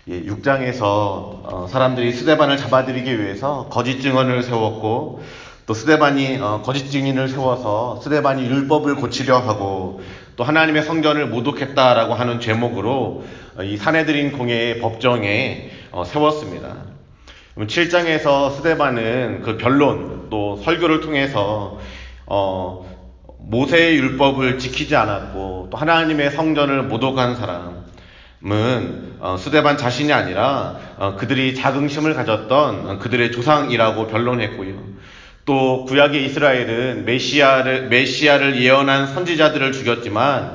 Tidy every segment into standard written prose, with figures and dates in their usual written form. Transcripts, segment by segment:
6장에서 사람들이 스데반을 잡아들이기 위해서 거짓 증언을 세웠고, 또 스데반이 거짓 증인을 세워서 스데반이 율법을 고치려 하고, 또 하나님의 성전을 모독했다라고 하는 제목으로 이 산헤드린 공회의 법정에 세웠습니다. 7장에서 스데반은 그 변론 또 설교를 통해서 모세의 율법을 지키지 않았고 또 하나님의 성전을 모독한 사람은 스데반 자신이 아니라 그들이 자긍심을 가졌던 그들의 조상이라고 변론했고요. 또 구약의 이스라엘은 메시아를 예언한 선지자들을 죽였지만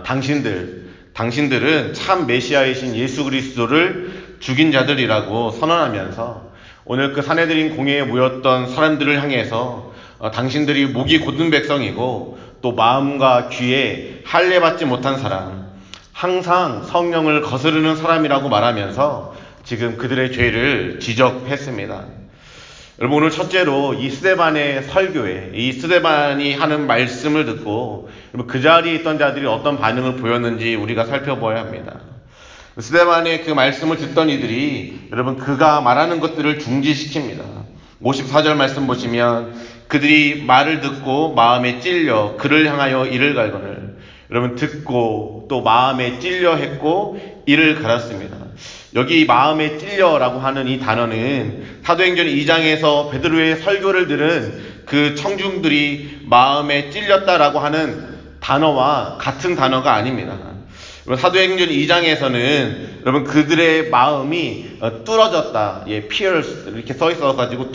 당신들은 참 메시아이신 예수 그리스도를 죽인 자들이라고 선언하면서 오늘 그 산헤드린 공회에 모였던 사람들을 향해서 당신들이 목이 곧은 백성이고 또 마음과 귀에 할례받지 못한 사람, 항상 성령을 거스르는 사람이라고 말하면서 지금 그들의 죄를 지적했습니다. 여러분, 오늘 첫째로 이 스데반의 설교에, 이 스데반이 하는 말씀을 듣고 그 자리에 있던 자들이 어떤 반응을 보였는지 우리가 살펴보아야 합니다. 스데반의 그 말씀을 듣던 이들이 여러분 그가 말하는 것들을 중지시킵니다. 54절 말씀 보시면 그들이 말을 듣고 마음에 찔려 그를 향하여 이를 갈거늘. 여러분, 듣고 또 마음에 찔려 했고 이를 갈았습니다. 여기 마음에 찔려라고 하는 이 단어는 사도행전 2장에서 베드로의 설교를 들은 그 청중들이 마음에 찔렸다라고 하는 단어와 같은 단어가 아닙니다. 사도행전 2장에서는 여러분 그들의 마음이 뚫어졌다, pierce 이렇게 써 있어가지고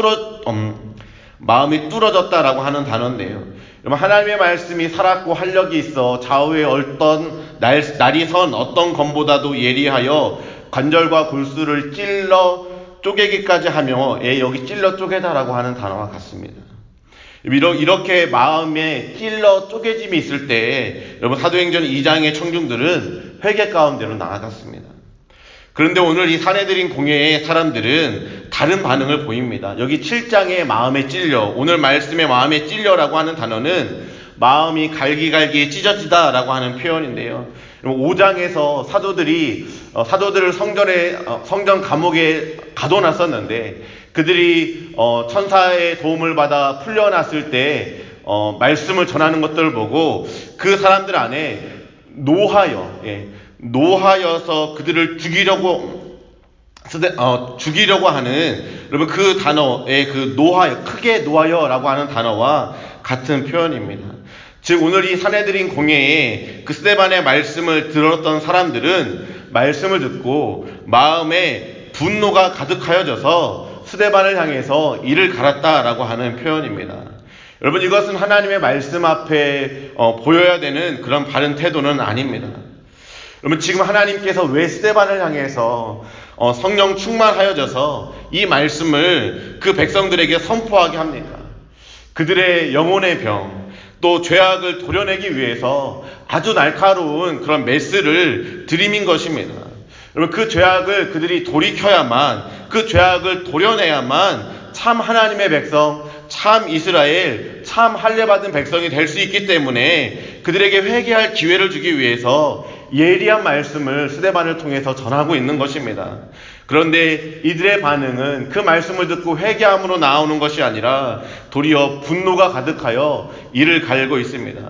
마음이 뚫어졌다라고 하는 단어인데요. 여러분, 하나님의 말씀이 살았고 활력이 있어 좌우에 날이 선 어떤 검보다도 예리하여 관절과 골수를 찔러 쪼개기까지 하며 여기 찔러 쪼개다라고 하는 단어와 같습니다. 이렇게 마음에 찔러 쪼개짐이 있을 때 여러분 사도행전 2장의 청중들은 회개 가운데로 나아갔습니다. 그런데 오늘 이 산헤드린 공회의 사람들은 다른 반응을 보입니다. 여기 7장의 마음에 찔려, 오늘 말씀의 마음에 찔려라고 하는 단어는 마음이 갈기갈기 찢어지다라고 하는 표현인데요. 5장에서 사도들을 성전 감옥에 가둬놨었는데 그들이 천사의 도움을 받아 풀려났을 때 말씀을 전하는 것들을 보고 그 사람들 안에 노하여서 그들을 죽이려고 하는 여러분 그 단어의 그 크게 노하여라고 하는 단어와 같은 표현입니다. 즉 오늘 이 산헤드린 공회에 그 스데반의 말씀을 들었던 사람들은 말씀을 듣고 마음에 분노가 가득하여져서 스데반을 향해서 이를 갈았다라고 하는 표현입니다. 여러분, 이것은 하나님의 말씀 앞에 보여야 되는 그런 바른 태도는 아닙니다. 여러분, 지금 하나님께서 왜 스데반을 향해서 성령 충만하여져서 이 말씀을 그 백성들에게 선포하게 합니까? 그들의 영혼의 병, 또 죄악을 도려내기 위해서 아주 날카로운 그런 메스를 들이민 것입니다. 여러분, 그 죄악을 그들이 돌이켜야만, 그 죄악을 도려내야만 참 하나님의 백성, 참 이스라엘, 참 할례받은 백성이 될 수 있기 때문에 그들에게 회개할 기회를 주기 위해서 예리한 말씀을 스데반을 통해서 전하고 있는 것입니다. 그런데 이들의 반응은 그 말씀을 듣고 회개함으로 나오는 것이 아니라 도리어 분노가 가득하여 이를 갈고 있습니다.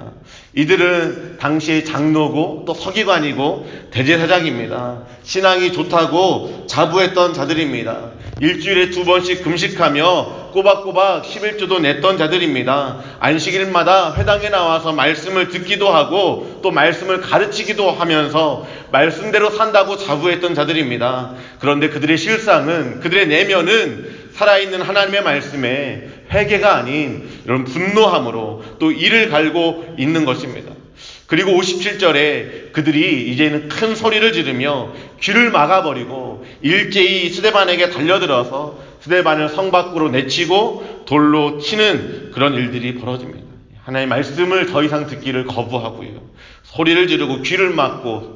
이들은 당시의 장로고 또 서기관이고 대제사장입니다. 신앙이 좋다고 자부했던 자들입니다. 일주일에 2번씩 금식하며 꼬박꼬박 11조도 냈던 자들입니다. 안식일마다 회당에 나와서 말씀을 듣기도 하고 또 말씀을 가르치기도 하면서 말씀대로 산다고 자부했던 자들입니다. 그런데 그들의 실상은, 그들의 내면은 살아있는 하나님의 말씀에 회개가 아닌 이런 분노함으로 또 이를 갈고 있는 것입니다. 그리고 57절에 그들이 이제는 큰 소리를 지르며 귀를 막아버리고 일제히 스데반에게 달려들어서 스데반을 성 밖으로 내치고 돌로 치는 그런 일들이 벌어집니다. 하나님의 말씀을 더 이상 듣기를 거부하고요, 소리를 지르고 귀를 막고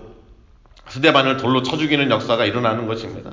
스데반을 돌로 쳐 죽이는 역사가 일어나는 것입니다.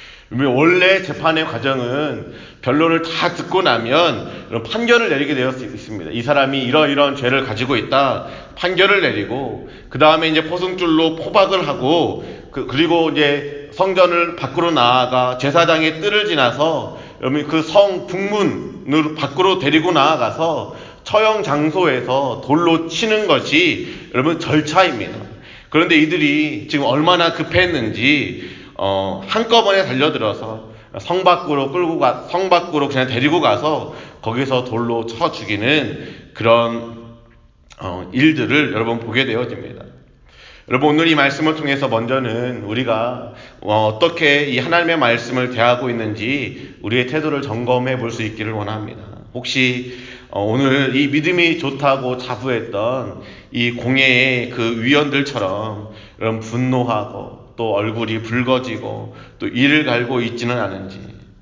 원래 재판의 과정은 변론을 다 듣고 나면 판결을 내리게 되어 있습니다. 이 사람이 이러이러한 죄를 가지고 있다, 판결을 내리고 그 다음에 이제 포승줄로 포박을 하고 그리고 이제 성전을 밖으로 나아가 제사장의 뜰을 지나서 여러분 그 성 북문을 밖으로 데리고 나아가서 처형 장소에서 돌로 치는 것이 여러분 절차입니다. 그런데 이들이 지금 얼마나 급했는지 한꺼번에 달려들어서 성 밖으로 그냥 데리고 가서 거기서 돌로 쳐 죽이는 그런 일들을 여러분 보게 되어집니다. 여러분 오늘 이 말씀을 통해서 먼저는 우리가 어떻게 이 하나님의 말씀을 대하고 있는지 우리의 태도를 점검해 볼 수 있기를 원합니다. 혹시 오늘 이 믿음이 좋다고 자부했던 이 공예의 그 위원들처럼 여러분 분노하고 또 얼굴이 붉어지고 또 이를 갈고 있지는 않은지,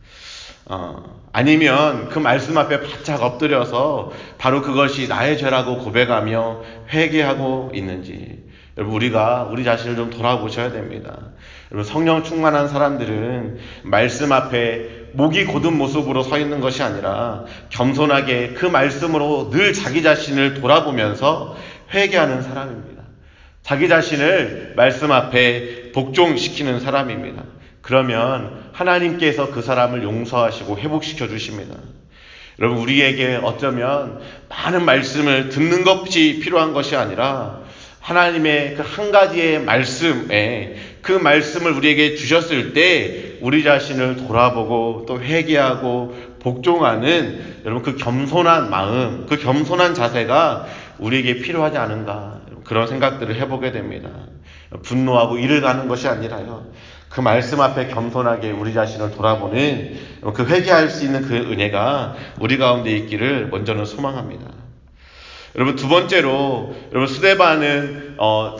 아니면 그 말씀 앞에 바짝 엎드려서 바로 그것이 나의 죄라고 고백하며 회개하고 있는지, 여러분 우리가 우리 자신을 좀 돌아보셔야 됩니다. 여러분 성령 충만한 사람들은 말씀 앞에 목이 곧은 모습으로 서 있는 것이 아니라 겸손하게 그 말씀으로 늘 자기 자신을 돌아보면서 회개하는 사람입니다. 자기 자신을 말씀 앞에 복종시키는 사람입니다. 그러면 하나님께서 그 사람을 용서하시고 회복시켜 주십니다. 여러분 우리에게 어쩌면 많은 말씀을 듣는 것이 필요한 것이 아니라 하나님의 그 한 가지의 말씀에 그 말씀을 우리에게 주셨을 때 우리 자신을 돌아보고 또 회개하고 복종하는 여러분 그 겸손한 마음, 그 겸손한 자세가 우리에게 필요하지 않은가, 그런 생각들을 해보게 됩니다. 분노하고 이를 가는 것이 아니라요, 그 말씀 앞에 겸손하게 우리 자신을 돌아보는 그 회개할 수 있는 그 은혜가 우리 가운데 있기를 먼저는 소망합니다. 여러분 두 번째로, 여러분 스데반은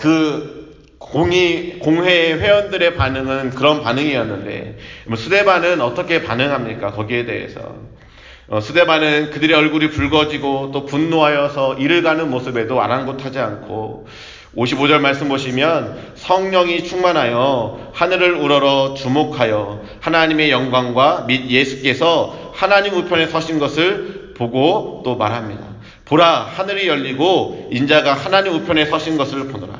그 공회 회원들의 반응은 그런 반응이었는데 스데반은 어떻게 반응합니까? 거기에 대해서 스데반은 그들의 얼굴이 붉어지고 또 분노하여서 이를 가는 모습에도 아랑곳하지 않고, 55절 말씀 보시면 성령이 충만하여 하늘을 우러러 주목하여 하나님의 영광과 및 예수께서 하나님 우편에 서신 것을 보고 또 말합니다. 보라, 하늘이 열리고 인자가 하나님 우편에 서신 것을 보노라.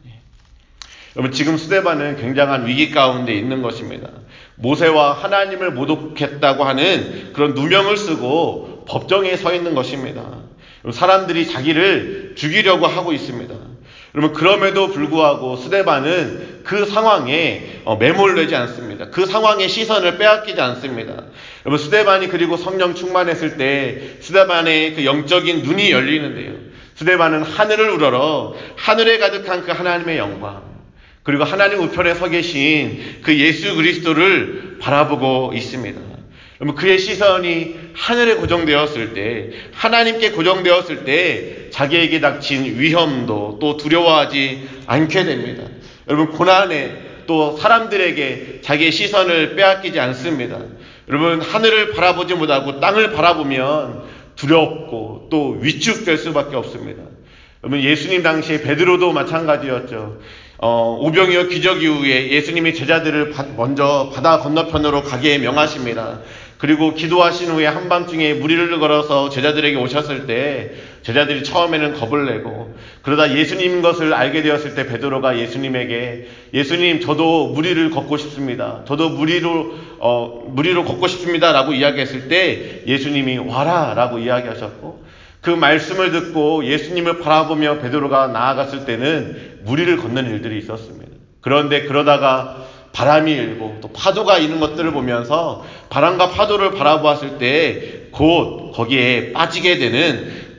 여러분 지금 스데반은 굉장한 위기 가운데 있는 것입니다. 모세와 하나님을 모독했다고 하는 그런 누명을 쓰고 법정에 서 있는 것입니다. 사람들이 자기를 죽이려고 하고 있습니다. 여러분 그럼에도 불구하고 스데반은 그 상황에 매몰되지 않습니다. 그 상황의 시선을 빼앗기지 않습니다. 여러분 스데반이 그리고 성령 충만했을 때 스데반의 그 영적인 눈이 열리는데요, 스데반은 하늘을 우러러 하늘에 가득한 그 하나님의 영광, 그리고 하나님 우편에 서 계신 그 예수 그리스도를 바라보고 있습니다. 여러분 그의 시선이 하늘에 고정되었을 때, 하나님께 고정되었을 때 자기에게 닥친 위험도 또 두려워하지 않게 됩니다. 여러분 고난에 또 사람들에게 자기의 시선을 빼앗기지 않습니다. 여러분 하늘을 바라보지 못하고 땅을 바라보면 두렵고 또 위축될 수밖에 없습니다. 여러분 예수님 당시에 베드로도 마찬가지였죠. 오병이어 기적 이후에 예수님이 제자들을 먼저 바다 건너편으로 가게 명하십니다. 그리고 기도하신 후에 한밤중에 무리를 걸어서 제자들에게 오셨을 때 제자들이 처음에는 겁을 내고, 그러다 예수님인 것을 알게 되었을 때 베드로가 예수님에게, 예수님 저도 무리를 걷고 싶습니다. 저도 무리로 걷고 싶습니다 라고 이야기했을 때 예수님이 와라 라고 이야기하셨고, 그 말씀을 듣고 예수님을 바라보며 베드로가 나아갔을 때는 무리를 걷는 일들이 있었습니다. 그런데 그러다가 바람이 일고 또 파도가 이는 것들을 보면서 바람과 파도를 바라보았을 때 곧 거기에 빠지게 되는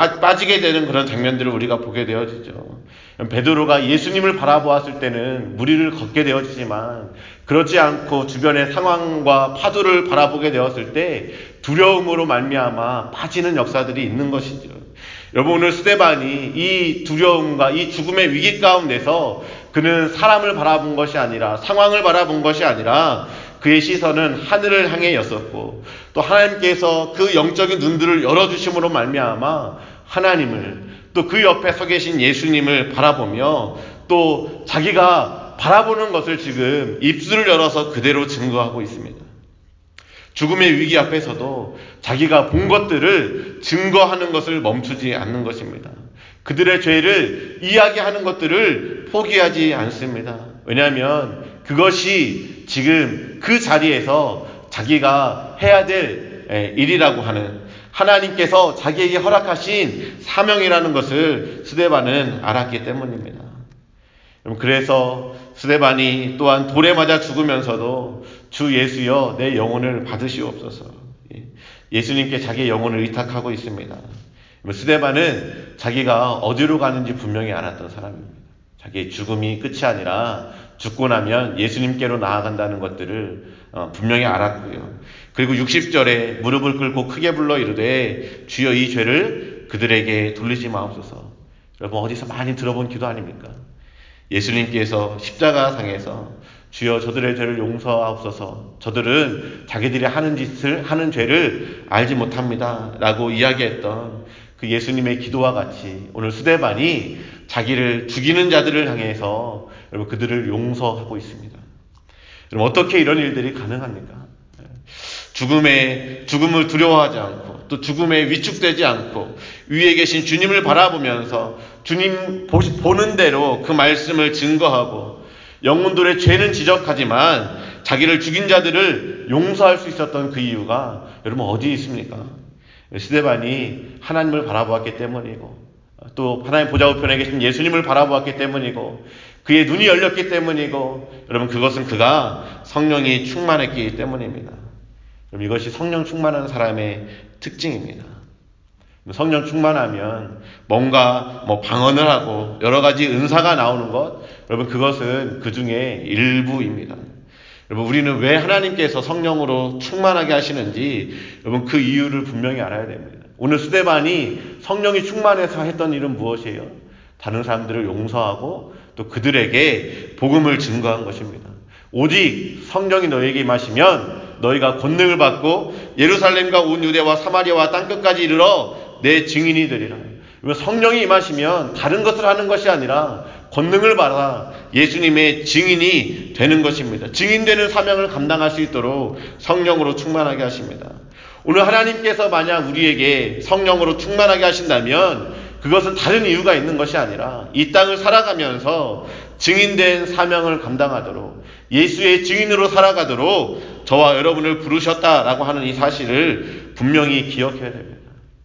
그런 장면들을 우리가 보게 되어지죠. 베드로가 예수님을 바라보았을 때는 무리를 걷게 되어지지만 그렇지 않고 주변의 상황과 파도를 바라보게 되었을 때 두려움으로 말미암아 빠지는 역사들이 있는 것이죠. 여러분 오늘 스데반이 이 두려움과 이 죽음의 위기 가운데서 그는 사람을 바라본 것이 아니라, 상황을 바라본 것이 아니라 그의 시선은 하늘을 향해였었고, 또 하나님께서 그 영적인 눈들을 열어주심으로 말미암아 하나님을, 또 그 옆에 서 계신 예수님을 바라보며 또 자기가 바라보는 것을 지금 입술을 열어서 그대로 증거하고 있습니다. 죽음의 위기 앞에서도 자기가 본 것들을 증거하는 것을 멈추지 않는 것입니다. 그들의 죄를 이야기하는 것들을 포기하지 않습니다. 왜냐하면 그것이 지금 그 자리에서 자기가 해야 될 일이라고 하는, 하나님께서 자기에게 허락하신 사명이라는 것을 스데반은 알았기 때문입니다. 그래서 스데반이 또한 돌에 맞아 죽으면서도 주 예수여 내 영혼을 받으시옵소서, 예수님께 자기의 영혼을 의탁하고 있습니다. 스데반은 자기가 어디로 가는지 분명히 알았던 사람입니다. 자기의 죽음이 끝이 아니라 죽고 나면 예수님께로 나아간다는 것들을 분명히 알았고요. 그리고 60절에 무릎을 꿇고 크게 불러 이르되 주여 이 죄를 그들에게 돌리지 마옵소서. 여러분 어디서 많이 들어본 기도 아닙니까? 예수님께서 십자가상에서 주여 저들의 죄를 용서하옵소서, 저들은 자기들이 하는 죄를 알지 못합니다 라고 이야기했던 그 예수님의 기도와 같이 오늘 스데반이 자기를 죽이는 자들을 향해서 여러분 그들을 용서하고 있습니다. 여러분 어떻게 이런 일들이 가능합니까? 죽음을 두려워하지 않고 또 죽음에 위축되지 않고 위에 계신 주님을 바라보면서 주님 보는 대로 그 말씀을 증거하고 영혼들의 죄는 지적하지만 자기를 죽인 자들을 용서할 수 있었던 그 이유가 여러분 어디에 있습니까? 스데반이 하나님을 바라보았기 때문이고 또 하나님 보좌우편에 계신 예수님을 바라보았기 때문이고 그의 눈이 열렸기 때문이고 여러분 그것은 그가 성령이 충만했기 때문입니다. 그럼 이것이 성령 충만한 사람의 특징입니다. 성령 충만하면 뭔가 방언을 하고 여러 가지 은사가 나오는 것, 여러분 그것은 그 중에 일부입니다. 여러분 우리는 왜 하나님께서 성령으로 충만하게 하시는지 여러분 그 이유를 분명히 알아야 됩니다. 오늘 스데반이 성령이 충만해서 했던 일은 무엇이에요? 다른 사람들을 용서하고 또 그들에게 복음을 증거한 것입니다. 오직 성령이 너에게 임하시면 너희가 권능을 받고 예루살렘과 온 유대와 사마리아와 땅끝까지 이르러 내 증인이 되리라. 성령이 임하시면 다른 것을 하는 것이 아니라 권능을 받아 예수님의 증인이 되는 것입니다. 증인되는 사명을 감당할 수 있도록 성령으로 충만하게 하십니다. 오늘 하나님께서 만약 우리에게 성령으로 충만하게 하신다면 그것은 다른 이유가 있는 것이 아니라 이 땅을 살아가면서 증인된 사명을 감당하도록 예수의 증인으로 살아가도록 저와 여러분을 부르셨다라고 하는 이 사실을 분명히 기억해야 됩니다.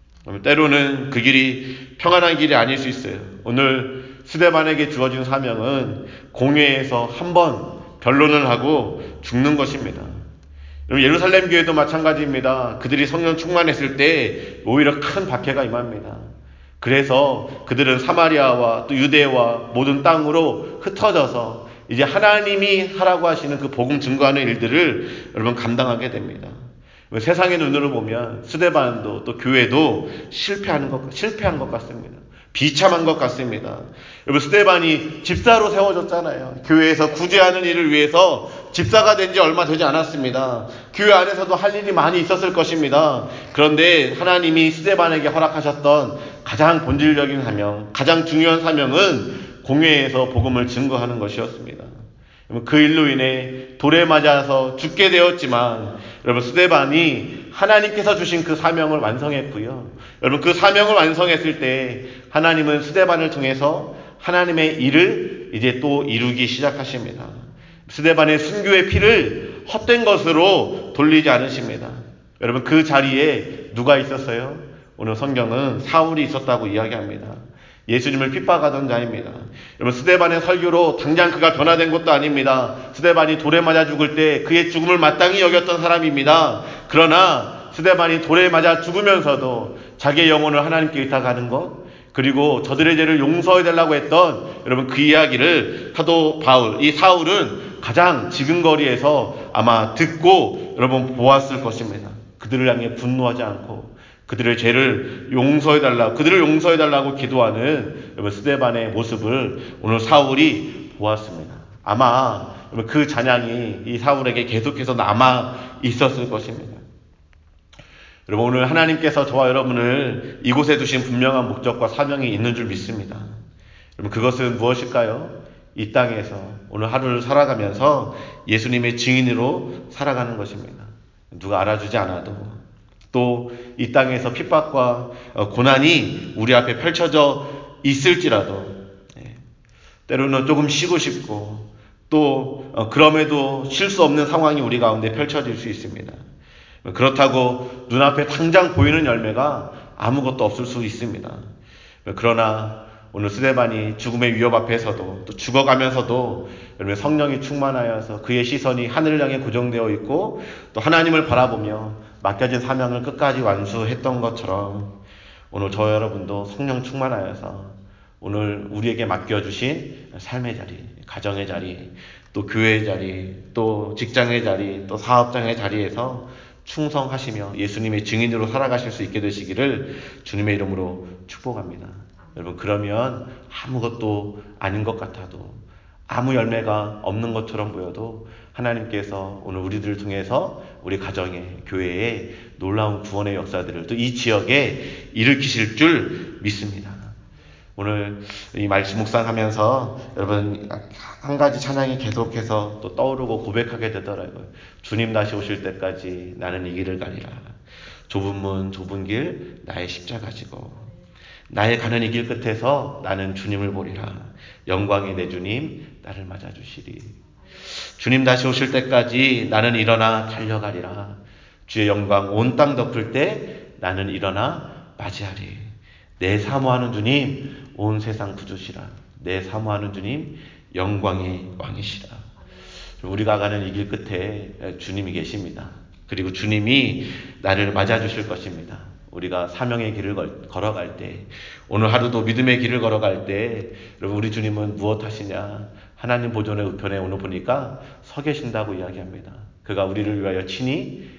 때로는 그 길이 평안한 길이 아닐 수 있어요. 오늘 스데반에게 주어진 사명은 공회에서 한번 변론을 하고 죽는 것입니다. 예루살렘 교회도 마찬가지입니다. 그들이 성령 충만했을 때 오히려 큰 박해가 임합니다. 그래서 그들은 사마리아와 또 유대와 모든 땅으로 흩어져서 이제 하나님이 하라고 하시는 그 복음 증거하는 일들을 여러분 감당하게 됩니다. 세상의 눈으로 보면 스데반도 또 교회도 실패한 것 같습니다. 비참한 것 같습니다. 여러분 스데반이 집사로 세워졌잖아요. 교회에서 구제하는 일을 위해서 집사가 된 지 얼마 되지 않았습니다. 교회 안에서도 할 일이 많이 있었을 것입니다. 그런데 하나님이 스데반에게 허락하셨던 가장 본질적인 사명, 가장 중요한 사명은 공회에서 복음을 증거하는 것이었습니다. 그 일로 인해 돌에 맞아서 죽게 되었지만 여러분 스데반이 하나님께서 주신 그 사명을 완성했고요. 여러분 그 사명을 완성했을 때 하나님은 스데반을 통해서 하나님의 일을 이제 또 이루기 시작하십니다. 스데반의 순교의 피를 헛된 것으로 돌리지 않으십니다. 여러분 그 자리에 누가 있었어요? 오늘 성경은 사울이 있었다고 이야기합니다. 예수님을 핍박하던 자입니다. 여러분 스데반의 설교로 당장 그가 변화된 것도 아닙니다. 스데반이 돌에 맞아 죽을 때 그의 죽음을 마땅히 여겼던 사람입니다. 그러나 스데반이 돌에 맞아 죽으면서도 자기의 영혼을 하나님께 의탁하는 것, 그리고 저들의 죄를 용서해달라고 했던 여러분 그 이야기를 사도 바울, 이 사울은 가장 지근거리에서 아마 듣고 여러분 보았을 것입니다. 그들을 향해 분노하지 않고 그들의 죄를 그들을 용서해달라고 기도하는 여러분 스데반의 모습을 오늘 사울이 보았습니다. 아마 여러분 그 찬양이 이 사울에게 계속해서 남아 있었을 것입니다. 여러분 오늘 하나님께서 저와 여러분을 이곳에 두신 분명한 목적과 사명이 있는 줄 믿습니다. 여러분 그것은 무엇일까요? 이 땅에서 오늘 하루를 살아가면서 예수님의 증인으로 살아가는 것입니다. 누가 알아주지 않아도 또 이 땅에서 핍박과 고난이 우리 앞에 펼쳐져 있을지라도 때로는 조금 쉬고 싶고 그럼에도 쉴 수 없는 상황이 우리 가운데 펼쳐질 수 있습니다. 그렇다고 눈앞에 당장 보이는 열매가 아무것도 없을 수 있습니다. 그러나 오늘 스데반이 죽음의 위협 앞에서도 또 죽어가면서도 성령이 충만하여서 그의 시선이 하늘을 향해 고정되어 있고 또 하나님을 바라보며 맡겨진 사명을 끝까지 완수했던 것처럼 오늘 저 여러분도 성령 충만하여서 오늘 우리에게 맡겨주신 삶의 자리, 가정의 자리, 또 교회의 자리, 또 직장의 자리, 또 사업장의 자리에서 충성하시며 예수님의 증인으로 살아가실 수 있게 되시기를 주님의 이름으로 축복합니다. 여러분, 그러면 아무것도 아닌 것 같아도, 아무 열매가 없는 것처럼 보여도 하나님께서 오늘 우리들을 통해서 우리 가정에, 교회에 놀라운 구원의 역사들을 또 이 지역에 일으키실 줄 믿습니다. 오늘 이 말씀 묵상하면서 여러분 한 가지 찬양이 계속해서 또 떠오르고 고백하게 되더라고요. 주님 다시 오실 때까지 나는 이 길을 가리라. 좁은 문 좁은 길 나의 십자가 지고 나의 가는 이 길 끝에서 나는 주님을 보리라. 영광의 내 주님 나를 맞아주시리. 주님 다시 오실 때까지 나는 일어나 달려가리라. 주의 영광 온 땅 덮을 때 나는 일어나 맞이하리. 내 사모하는 주님 온 세상 구주시라. 내 사모하는 주님 영광의 왕이시라. 우리가 가는 이 길 끝에 주님이 계십니다. 그리고 주님이 나를 맞아주실 것입니다. 우리가 사명의 길을 걸어갈 때, 오늘 하루도 믿음의 길을 걸어갈 때 여러분 우리 주님은 무엇 하시냐? 하나님 보존의 우편에 오늘 보니까 서 계신다고 이야기합니다. 그가 우리를 위하여 친히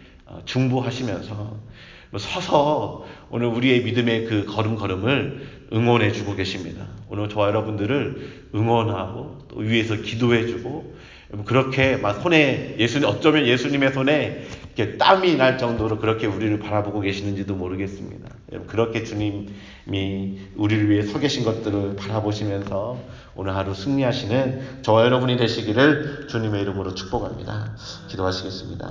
중보하시면서 서서 오늘 우리의 믿음의 그 걸음걸음을 응원해 주고 계십니다. 오늘 저와 여러분들을 응원하고 또 위에서 기도해 주고 그렇게 막 어쩌면 예수님의 손에 이렇게 땀이 날 정도로 그렇게 우리를 바라보고 계시는지도 모르겠습니다. 그렇게 주님이 우리를 위해 서 계신 것들을 바라보시면서 오늘 하루 승리하시는 저와 여러분이 되시기를 주님의 이름으로 축복합니다. 기도하시겠습니다.